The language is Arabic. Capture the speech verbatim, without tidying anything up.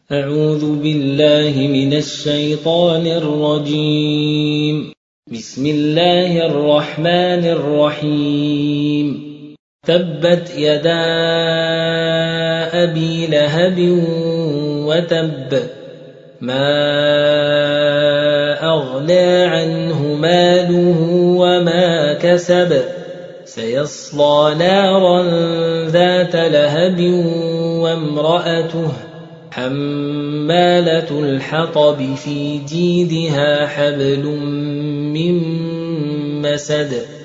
أعوذ بالله من الشيطان الرجيم. بسم الله الرحمن الرحيم. تبت يدا أبي لهب وتب، ما أغنى عنه ماله وما كسب، سيصلى نارا ذات لهب وامرأته حمالة الحطب في جيدها حبل من مسد.